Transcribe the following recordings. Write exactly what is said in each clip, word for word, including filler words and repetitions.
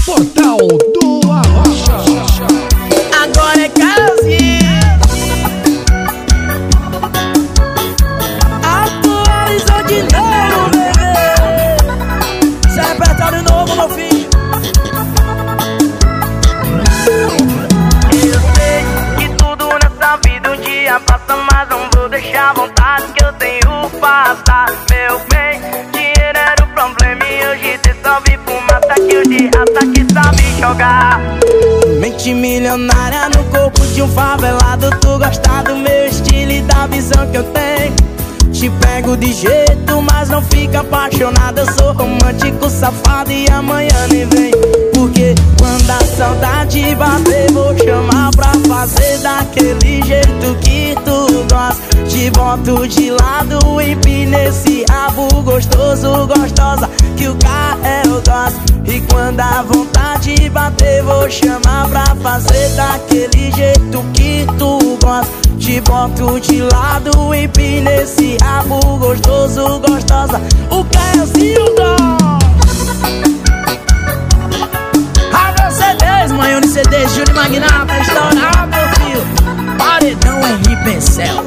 Portal do Arrocha. Agora é Caiozinho. Atualizou de novo, bebê. Esse é repertório novo, meu filho. Eu sei que tudo nessa vida um dia passa, mas não vou deixar a vontade que eu tenho passar. Meu bem, dinheiro era o problema e hoje tem só vi fumaça que o de raça que sabe jogar. Mente milionária no corpo de um favelado. Tu gosta do meu estilo e da visão que eu tenho. Te pego de jeito, mas não fica apaixonada. Eu sou romântico, safado e amanhã nem vem. Porque quando a saudade bater, vou chamar pra fazer daquele jeito que tu gosta. Te boto de lado, empina esse rabo gostoso, gostosa, que o carro eu gosto. E quando a vontade bater, vou chamar pra fazer daquele jeito que tu gosta. Te boto de lado, empina esse rabo gostoso, gostosa, o Caiozinho gosta. A C Ds, mãe, C Ds, Júlio Magnata, estourado, meu filho. Paredão Henri Pincel.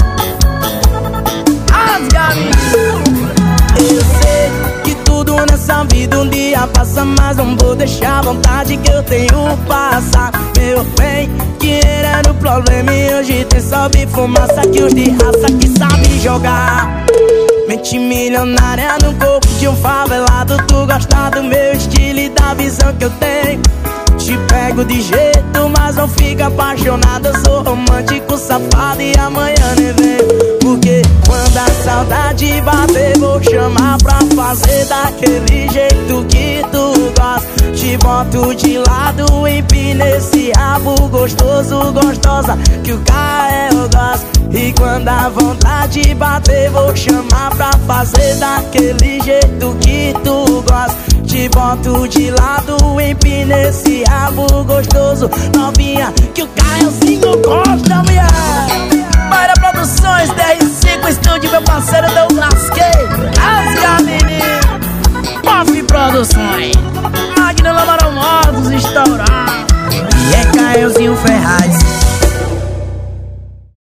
As galinhas. Eu sei que tudo nessa vida um dia passa, mas não vou deixar a vontade que eu tenho passar. Meu bem, dinheiro era o problema e hoje tem só fumaça que os de raça que sabe jogar. Mente milionária no corpo de um favelado. Tu gosta do meu estilo e da visão que eu tenho. Te pego de jeito, mas não fica apaixonada. Eu sou romântico, safado e amanhã nem vem. Porque quando a saudade bater, vou chamar pra fazer daquele jeito que tu gosta. Te boto de lado, empina esse rabo gostoso, gostosa, que o carro eu gosto. E quando a vontade bater, vou chamar pra fazer daquele jeito que tu gosta. Te boto de lado, empina esse rabo gostoso, novinha, que o Caiozinho gosta, mulher. Para Produções, D R cinco Estúdio, meu parceiro Douglas K. As galinhas. Puff Produções. Magno Lamarão Modos, estourado. E é Caiozinho Ferraz.